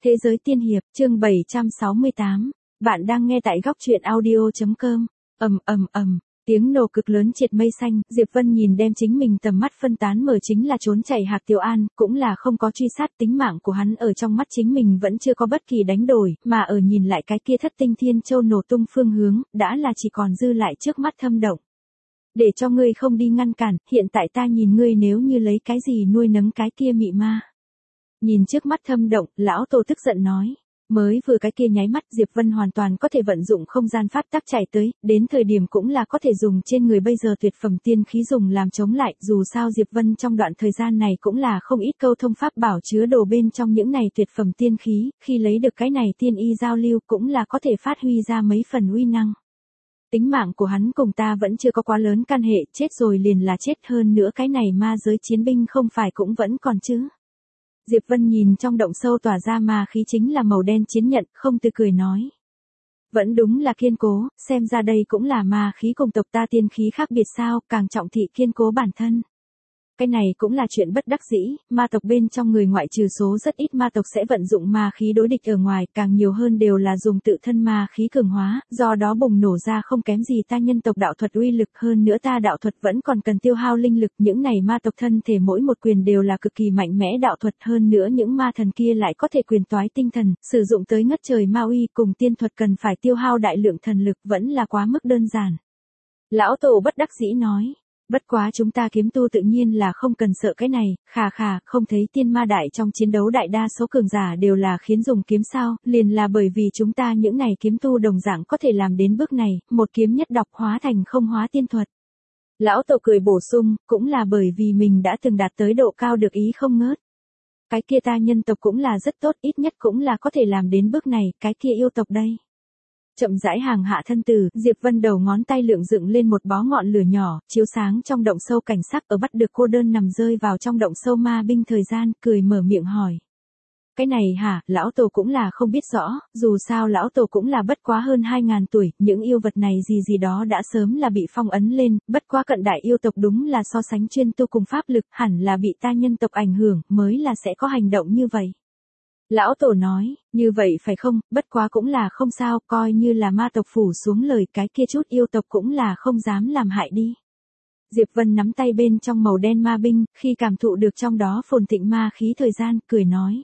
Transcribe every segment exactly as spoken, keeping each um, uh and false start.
Thế giới tiên hiệp, chương bảy trăm sáu mươi tám. Bạn đang nghe tại góc truyện audio chấm com. Ầm ầm ầm, tiếng nổ cực lớn triệt mây xanh, Diệp Vân nhìn đem chính mình tầm mắt phân tán mở chính là trốn chạy Hạc Tiểu An, cũng là không có truy sát, tính mạng của hắn ở trong mắt chính mình vẫn chưa có bất kỳ đánh đổi, mà ở nhìn lại cái kia thất tinh thiên châu nổ tung phương hướng, đã là chỉ còn dư lại trước mắt thâm động. Để cho ngươi không đi ngăn cản, hiện tại ta nhìn ngươi nếu như lấy cái gì nuôi nấng cái kia mị ma. Nhìn trước mắt thâm động, lão Tổ tức giận nói. Mới vừa cái kia nháy mắt Diệp Vân hoàn toàn có thể vận dụng không gian pháp tắc chạy tới, đến thời điểm cũng là có thể dùng trên người bây giờ tuyệt phẩm tiên khí dùng làm chống lại, dù sao Diệp Vân trong đoạn thời gian này cũng là không ít câu thông pháp bảo chứa đồ bên trong những này tuyệt phẩm tiên khí, khi lấy được cái này tiên y giao lưu cũng là có thể phát huy ra mấy phần uy năng. Tính mạng của hắn cùng ta vẫn chưa có quá lớn can hệ, chết rồi liền là chết, hơn nữa cái này ma giới chiến binh không phải cũng vẫn còn chứ. Diệp Vân nhìn trong động sâu tỏa ra ma khí chính là màu đen chiến nhận, không từ cười nói. Vẫn đúng là kiên cố, xem ra đây cũng là ma khí cùng tộc ta tiên khí khác biệt sao, càng trọng thị kiên cố bản thân. Cái này cũng là chuyện bất đắc dĩ, ma tộc bên trong người ngoại trừ số rất ít ma tộc sẽ vận dụng ma khí đối địch ở ngoài, càng nhiều hơn đều là dùng tự thân ma khí cường hóa, do đó bùng nổ ra không kém gì ta nhân tộc đạo thuật uy lực, hơn nữa ta đạo thuật vẫn còn cần tiêu hao linh lực, những này ma tộc thân thể mỗi một quyền đều là cực kỳ mạnh mẽ đạo thuật, hơn nữa những ma thần kia lại có thể quyền toái tinh thần, sử dụng tới ngất trời ma uy cùng tiên thuật cần phải tiêu hao đại lượng thần lực vẫn là quá mức đơn giản. Lão Tổ bất đắc dĩ nói. Bất quá chúng ta kiếm tu tự nhiên là không cần sợ cái này, khà khà, không thấy tiên ma đại trong chiến đấu đại đa số cường giả đều là khiến dùng kiếm sao, liền là bởi vì chúng ta những này kiếm tu đồng dạng có thể làm đến bước này, một kiếm nhất đọc hóa thành không hóa tiên thuật. Lão Tổ cười bổ sung, cũng là bởi vì mình đã từng đạt tới độ cao được ý không ngớt. Cái kia ta nhân tộc cũng là rất tốt, ít nhất cũng là có thể làm đến bước này, cái kia yêu tộc đây. Chậm rãi hàng hạ thân từ, Diệp Vân đầu ngón tay lượng dựng lên một bó ngọn lửa nhỏ, chiếu sáng trong động sâu cảnh sắc, ở bắt được cô đơn nằm rơi vào trong động sâu ma binh thời gian, cười mở miệng hỏi. Cái này hả, lão Tổ cũng là không biết rõ, dù sao lão Tổ cũng là bất quá hơn hai ngàn tuổi, những yêu vật này gì gì đó đã sớm là bị phong ấn lên, bất quá cận đại yêu tộc đúng là so sánh chuyên tu cùng pháp lực, hẳn là bị ta nhân tộc ảnh hưởng, mới là sẽ có hành động như vậy. Lão Tổ nói, như vậy phải không, bất quá cũng là không sao, coi như là ma tộc phủ xuống lời, cái kia chút yêu tộc cũng là không dám làm hại đi. Diệp Vân nắm tay bên trong màu đen ma binh, khi cảm thụ được trong đó phồn thịnh ma khí thời gian, cười nói.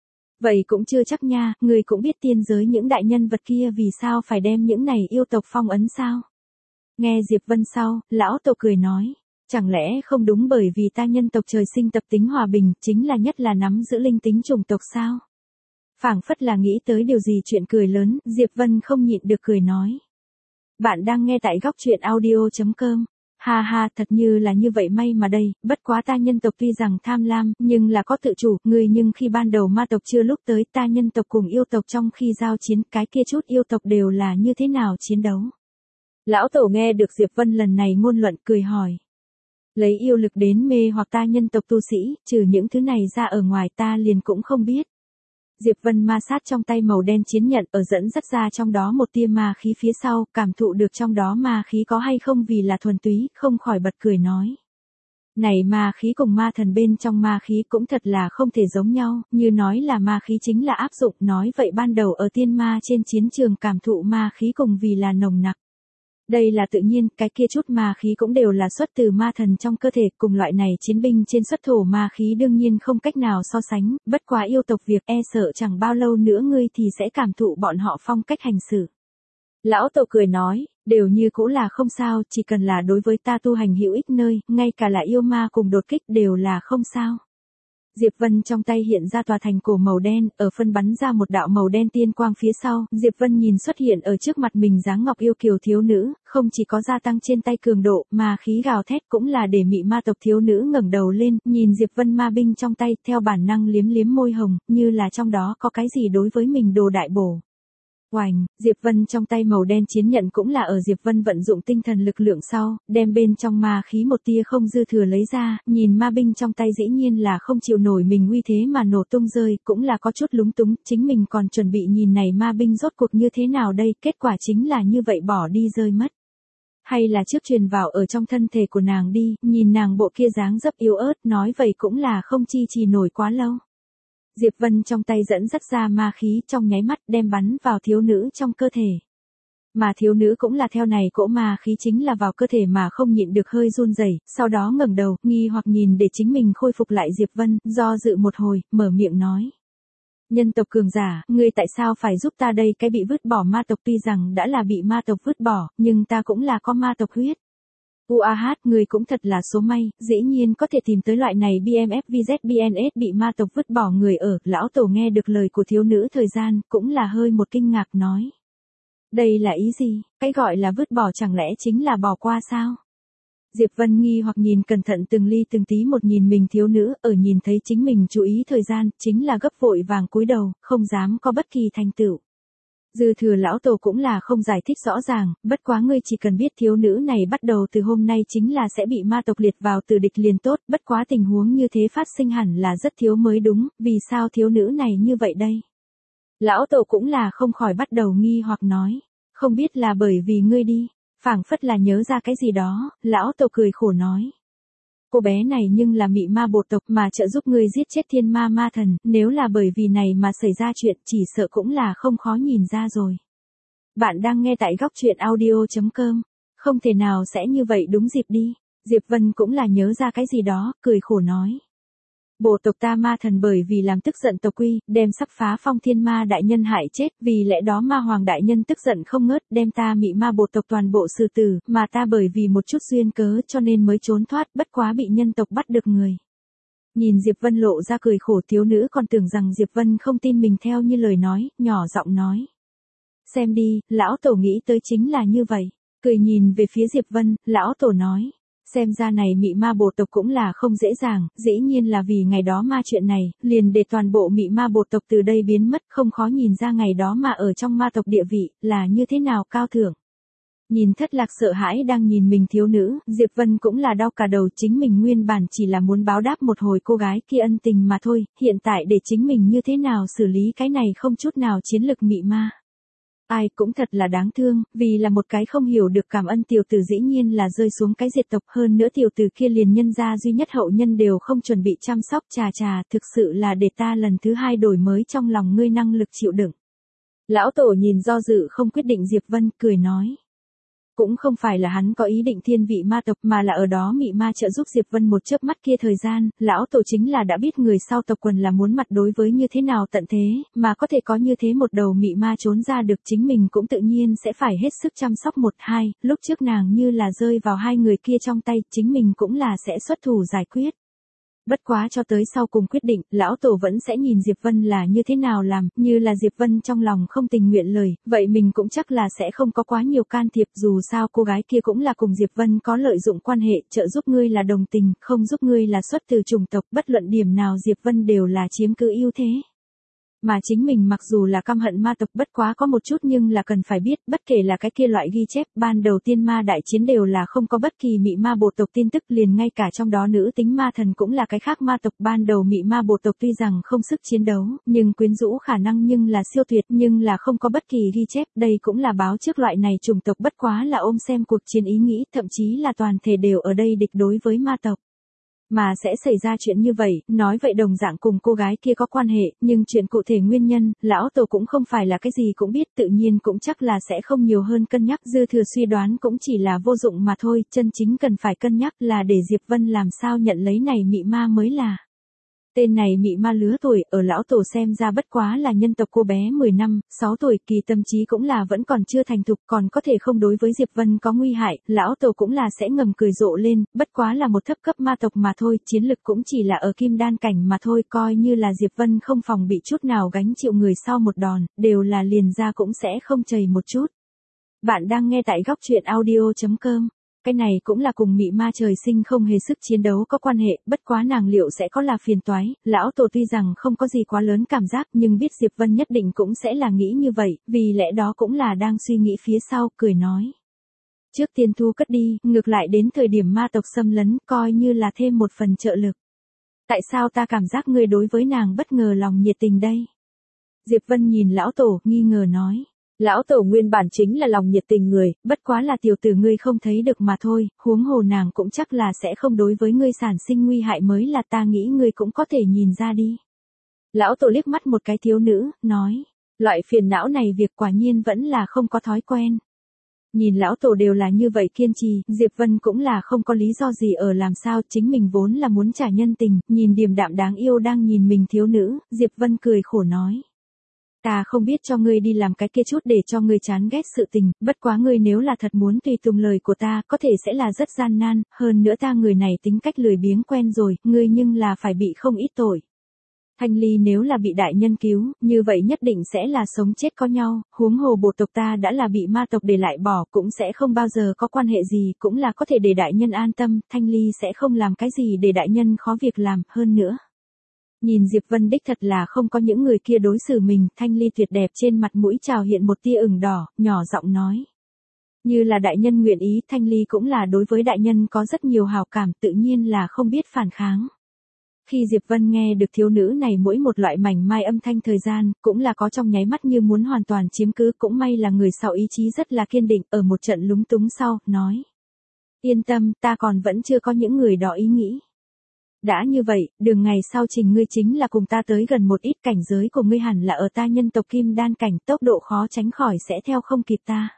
Vậy cũng chưa chắc nha, người cũng biết tiên giới những đại nhân vật kia vì sao phải đem những này yêu tộc phong ấn sao. Nghe Diệp Vân sau, Lão Tổ cười nói. Chẳng lẽ không đúng bởi vì ta nhân tộc trời sinh tập tính hòa bình, chính là nhất là nắm giữ linh tính chủng tộc sao? Phảng phất là nghĩ tới điều gì chuyện cười lớn, Diệp Vân không nhịn được cười nói. Bạn đang nghe tại góc truyện audio chấm com. Ha ha, thật như là như vậy may mà đây, bất quá ta nhân tộc tuy rằng tham lam, nhưng là có tự chủ, người nhưng khi ban đầu ma tộc chưa lúc tới ta nhân tộc cùng yêu tộc trong khi giao chiến, cái kia chút yêu tộc đều là như thế nào chiến đấu? Lão Tổ nghe được Diệp Vân lần này ngôn luận cười hỏi. Lấy yêu lực đến mê hoặc ta nhân tộc tu sĩ, trừ những thứ này ra ở ngoài ta liền cũng không biết. Diệp Vân ma sát trong tay màu đen chiến nhận ở dẫn dắt ra trong đó một tia ma khí phía sau, cảm thụ được trong đó ma khí có hay không vì là thuần túy, không khỏi bật cười nói. Này ma khí cùng ma thần bên trong ma khí cũng thật là không thể giống nhau, như nói là ma khí chính là áp dụng, nói vậy ban đầu ở tiên ma trên chiến trường cảm thụ ma khí cùng vì là nồng nặc. Đây là tự nhiên, cái kia chút ma khí cũng đều là xuất từ ma thần trong cơ thể, cùng loại này chiến binh trên xuất thổ ma khí đương nhiên không cách nào so sánh, bất quá yêu tộc việc e sợ chẳng bao lâu nữa ngươi thì sẽ cảm thụ bọn họ phong cách hành xử. Lão Tổ cười nói, đều như cũ là không sao, chỉ cần là đối với ta tu hành hữu ích nơi, ngay cả là yêu ma cùng đột kích đều là không sao. Diệp Vân trong tay hiện ra tòa thành cổ màu đen, ở phân bắn ra một đạo màu đen tiên quang phía sau, Diệp Vân nhìn xuất hiện ở trước mặt mình dáng ngọc yêu kiều thiếu nữ, không chỉ có gia tăng trên tay cường độ, mà khí gào thét cũng là để mị ma tộc thiếu nữ ngẩng đầu lên, nhìn Diệp Vân ma binh trong tay, theo bản năng liếm liếm môi hồng, như là trong đó có cái gì đối với mình đồ đại bổ. Oành, Diệp Vân trong tay màu đen chiến nhận cũng là ở Diệp Vân vận dụng tinh thần lực lượng sau, đem bên trong ma khí một tia không dư thừa lấy ra, nhìn ma binh trong tay dĩ nhiên là không chịu nổi mình uy thế mà nổ tung rơi, cũng là có chút lúng túng, chính mình còn chuẩn bị nhìn này ma binh rốt cuộc như thế nào đây, kết quả chính là như vậy bỏ đi rơi mất. Hay là trước truyền vào ở trong thân thể của nàng đi, nhìn nàng bộ kia dáng dấp yếu ớt, nói vậy cũng là không chi trì nổi quá lâu. Diệp Vân trong tay dẫn dắt ra ma khí trong nháy mắt đem bắn vào thiếu nữ trong cơ thể. Mà thiếu nữ cũng là theo này cỗ ma khí chính là vào cơ thể mà không nhịn được hơi run rẩy, sau đó ngẩng đầu, nghi hoặc nhìn để chính mình khôi phục lại Diệp Vân, do dự một hồi, mở miệng nói. Nhân tộc cường giả, ngươi tại sao phải giúp ta đây? Cái bị vứt bỏ ma tộc tuy rằng đã là bị ma tộc vứt bỏ, nhưng ta cũng là có ma tộc huyết. u a hát, ngươi cũng thật là số may, dĩ nhiên có thể tìm tới loại này bê em ép vê zét bê en ét bị ma tộc vứt bỏ người ở. Lão tổ nghe được lời của thiếu nữ thời gian, cũng là hơi một kinh ngạc nói. Đây là ý gì? Cái gọi là vứt bỏ chẳng lẽ chính là bỏ qua sao? Diệp Vân nghi hoặc nhìn cẩn thận từng ly từng tí một nhìn mình thiếu nữ, ở nhìn thấy chính mình chú ý thời gian, chính là gấp vội vàng cúi đầu, không dám có bất kỳ thành tựu. Dư thừa lão tổ cũng là không giải thích rõ ràng, bất quá ngươi chỉ cần biết thiếu nữ này bắt đầu từ hôm nay chính là sẽ bị ma tộc liệt vào từ địch liền tốt, bất quá tình huống như thế phát sinh hẳn là rất thiếu mới đúng, vì sao thiếu nữ này như vậy đây? Lão tổ cũng là không khỏi bắt đầu nghi hoặc nói, không biết là bởi vì ngươi đi, phảng phất là nhớ ra cái gì đó, lão tổ cười khổ nói. Cô bé này nhưng là mị ma bộ tộc mà trợ giúp ngươi giết chết thiên ma ma thần, nếu là bởi vì này mà xảy ra chuyện chỉ sợ cũng là không khó nhìn ra rồi. Bạn đang nghe tại góc truyện audio chấm com, không thể nào sẽ như vậy đúng dịp đi, Diệp Vân cũng là nhớ ra cái gì đó, cười khổ nói. Bộ tộc ta ma thần bởi vì làm tức giận tộc quy, đem sắp phá phong thiên ma đại nhân hại chết, vì lẽ đó ma hoàng đại nhân tức giận không ngớt, đem ta mị ma bộ tộc toàn bộ xử tử, mà ta bởi vì một chút duyên cớ cho nên mới trốn thoát, bất quá bị nhân tộc bắt được người. Nhìn Diệp Vân lộ ra cười khổ, thiếu nữ còn tưởng rằng Diệp Vân không tin mình theo như lời nói, nhỏ giọng nói. Xem đi, lão tổ nghĩ tới chính là như vậy, cười nhìn về phía Diệp Vân, lão tổ nói. Xem ra này mị ma bộ tộc cũng là không dễ dàng, dĩ nhiên là vì ngày đó ma chuyện này, liền để toàn bộ mị ma bộ tộc từ đây biến mất, không khó nhìn ra ngày đó mà ở trong ma tộc địa vị, là như thế nào cao thượng. Nhìn thất lạc sợ hãi đang nhìn mình thiếu nữ, Diệp Vân cũng là đau cả đầu, chính mình nguyên bản chỉ là muốn báo đáp một hồi cô gái kia ân tình mà thôi, hiện tại để chính mình như thế nào xử lý cái này không chút nào chiến lực mị ma. Ai cũng thật là đáng thương, vì là một cái không hiểu được cảm ân tiểu tử dĩ nhiên là rơi xuống cái diệt tộc, hơn nữa tiểu tử kia liền nhân gia duy nhất hậu nhân đều không chuẩn bị chăm sóc, trà trà, thực sự là để ta lần thứ hai đổi mới trong lòng ngươi năng lực chịu đựng. Lão tổ nhìn do dự không quyết định Diệp Vân, cười nói. Cũng không phải là hắn có ý định thiên vị ma tộc mà là ở đó mị ma trợ giúp Diệp Vân một chớp mắt kia thời gian, lão tổ chính là đã biết người sau tộc quần là muốn mặt đối với như thế nào tận thế, mà có thể có như thế một đầu mị ma trốn ra được chính mình cũng tự nhiên sẽ phải hết sức chăm sóc một hai, lúc trước nàng như là rơi vào hai người kia trong tay, chính mình cũng là sẽ xuất thủ giải quyết. Bất quá cho tới sau cùng quyết định, lão tổ vẫn sẽ nhìn Diệp Vân là như thế nào làm, như là Diệp Vân trong lòng không tình nguyện lời, vậy mình cũng chắc là sẽ không có quá nhiều can thiệp, dù sao cô gái kia cũng là cùng Diệp Vân có lợi dụng quan hệ, trợ giúp ngươi là đồng tình, không giúp ngươi là xuất từ chủng tộc, bất luận điểm nào Diệp Vân đều là chiếm cứ ưu thế. Mà chính mình mặc dù là căm hận ma tộc bất quá có một chút nhưng là cần phải biết, bất kể là cái kia loại ghi chép, ban đầu tiên ma đại chiến đều là không có bất kỳ mị ma bộ tộc tin tức, liền ngay cả trong đó nữ tính ma thần cũng là cái khác ma tộc, ban đầu mị ma bộ tộc tuy rằng không sức chiến đấu, nhưng quyến rũ khả năng nhưng là siêu tuyệt, nhưng là không có bất kỳ ghi chép, đây cũng là báo trước loại này chủng tộc bất quá là ôm xem cuộc chiến ý nghĩ, thậm chí là toàn thể đều ở đây địch đối với ma tộc. Mà sẽ xảy ra chuyện như vậy, nói vậy đồng dạng cùng cô gái kia có quan hệ, nhưng chuyện cụ thể nguyên nhân, lão tổ cũng không phải là cái gì cũng biết, tự nhiên cũng chắc là sẽ không nhiều hơn cân nhắc, dư thừa suy đoán cũng chỉ là vô dụng mà thôi, chân chính cần phải cân nhắc là để Diệp Vân làm sao nhận lấy này mị ma mới là. Tên này mị ma lứa tuổi, ở lão tổ xem ra bất quá là nhân tộc cô bé mười năm, sáu tuổi, kỳ tâm trí cũng là vẫn còn chưa thành thục, còn có thể không đối với Diệp Vân có nguy hại, lão tổ cũng là sẽ ngầm cười rộ lên, bất quá là một thấp cấp ma tộc mà thôi, chiến lực cũng chỉ là ở kim đan cảnh mà thôi, coi như là Diệp Vân không phòng bị chút nào gánh chịu người sau một đòn, đều là liền ra cũng sẽ không chầy một chút. Bạn đang nghe tại góc truyện audio chấm com. Cái này cũng là cùng mị ma trời sinh không hề sức chiến đấu có quan hệ, bất quá nàng liệu sẽ có là phiền toái, lão tổ tuy rằng không có gì quá lớn cảm giác nhưng biết Diệp Vân nhất định cũng sẽ là nghĩ như vậy, vì lẽ đó cũng là đang suy nghĩ phía sau, cười nói. Trước tiên thu cất đi, ngược lại đến thời điểm ma tộc xâm lấn, coi như là thêm một phần trợ lực. Tại sao ta cảm giác ngươi đối với nàng bất ngờ lòng nhiệt tình đây? Diệp Vân nhìn lão tổ, nghi ngờ nói. Lão tổ nguyên bản chính là lòng nhiệt tình người, bất quá là tiểu tử ngươi không thấy được mà thôi, huống hồ nàng cũng chắc là sẽ không đối với ngươi sản sinh nguy hại mới là, ta nghĩ ngươi cũng có thể nhìn ra đi. Lão tổ liếc mắt một cái thiếu nữ, nói, loại phiền não này việc quả nhiên vẫn là không có thói quen. Nhìn lão tổ đều là như vậy kiên trì, Diệp Vân cũng là không có lý do gì ở làm sao, chính mình vốn là muốn trả nhân tình, nhìn điềm đạm đáng yêu đang nhìn mình thiếu nữ, Diệp Vân cười khổ nói. Ta không biết cho ngươi đi làm cái kia chút để cho ngươi chán ghét sự tình, bất quá ngươi nếu là thật muốn tùy tùng lời của ta, có thể sẽ là rất gian nan, hơn nữa ta người này tính cách lười biếng quen rồi, ngươi nhưng là phải bị không ít tội. Thanh Ly nếu là bị đại nhân cứu, như vậy nhất định sẽ là sống chết có nhau, huống hồ bộ tộc ta đã là bị ma tộc để lại bỏ, cũng sẽ không bao giờ có quan hệ gì, cũng là có thể để đại nhân an tâm, Thanh Ly sẽ không làm cái gì để đại nhân khó việc làm, hơn nữa. Nhìn Diệp Vân đích thật là không có những người kia đối xử mình, Thanh Ly tuyệt đẹp trên mặt mũi trào hiện một tia ửng đỏ, nhỏ giọng nói. Như là đại nhân nguyện ý, Thanh Ly cũng là đối với đại nhân có rất nhiều hào cảm, tự nhiên là không biết phản kháng. Khi Diệp Vân nghe được thiếu nữ này mỗi một loại mảnh mai âm thanh thời gian, cũng là có trong nháy mắt như muốn hoàn toàn chiếm cứ, cũng may là người sau ý chí rất là kiên định, ở một trận lúng túng sau, nói. Yên tâm, ta còn vẫn chưa có những người đó ý nghĩ. Đã như vậy, đường ngày sau trình ngươi chính là cùng ta tới gần một ít, cảnh giới của ngươi hẳn là ở ta nhân tộc kim đan cảnh, tốc độ khó tránh khỏi sẽ theo không kịp ta.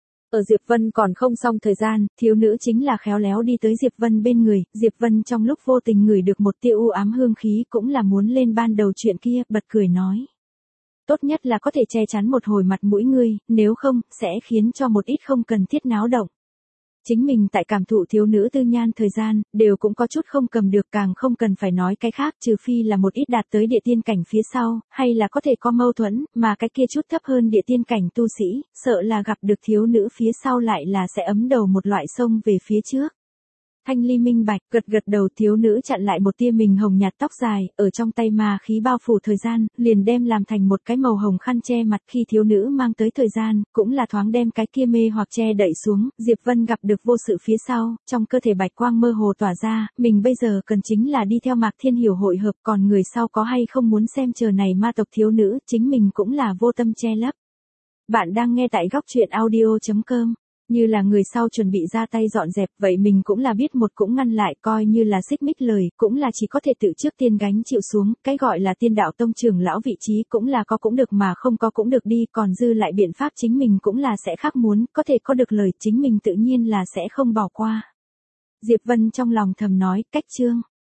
Ở Diệp Vân còn không xong thời gian, thiếu nữ chính là khéo léo đi tới Diệp Vân bên người, Diệp Vân trong lúc vô tình ngửi được một tia u ám hương khí, cũng là muốn lên ban đầu chuyện kia, bật cười nói. Tốt nhất là có thể che chắn một hồi mặt mũi ngươi, nếu không, sẽ khiến cho một ít không cần thiết náo động. Chính mình tại cảm thụ thiếu nữ tư nhan thời gian, đều cũng có chút không cầm được, càng không cần phải nói cái khác, trừ phi là một ít đạt tới địa tiên cảnh phía sau, hay là có thể có mâu thuẫn, mà cái kia chút thấp hơn địa tiên cảnh tu sĩ, sợ là gặp được thiếu nữ phía sau lại là sẽ ấm đầu một loại sông về phía trước. Thanh Ly minh bạch, gật gật đầu, thiếu nữ chặn lại một tia mình hồng nhạt tóc dài, ở trong tay ma khí bao phủ thời gian, liền đem làm thành một cái màu hồng khăn che mặt, khi thiếu nữ mang tới thời gian, cũng là thoáng đem cái kia mê hoặc che đậy xuống, Diệp Vân gặp được vô sự phía sau, trong cơ thể bạch quang mơ hồ tỏa ra, mình bây giờ cần chính là đi theo Mạc Thiên Hiểu hội hợp, còn người sau có hay không muốn xem chờ này ma tộc thiếu nữ, chính mình cũng là vô tâm che lấp. Bạn đang nghe tại góc truyện audio chấm com. Như là người sau chuẩn bị ra tay dọn dẹp, vậy mình cũng là biết một cũng ngăn lại, coi như là xích mích lời, cũng là chỉ có thể tự trước tiên gánh chịu xuống, cái gọi là tiên đạo tông trưởng lão vị trí cũng là có cũng được mà không có cũng được đi, còn dư lại biện pháp chính mình cũng là sẽ khác muốn, có thể có được lời chính mình tự nhiên là sẽ không bỏ qua. Diệp Vân trong lòng thầm nói, cách chương.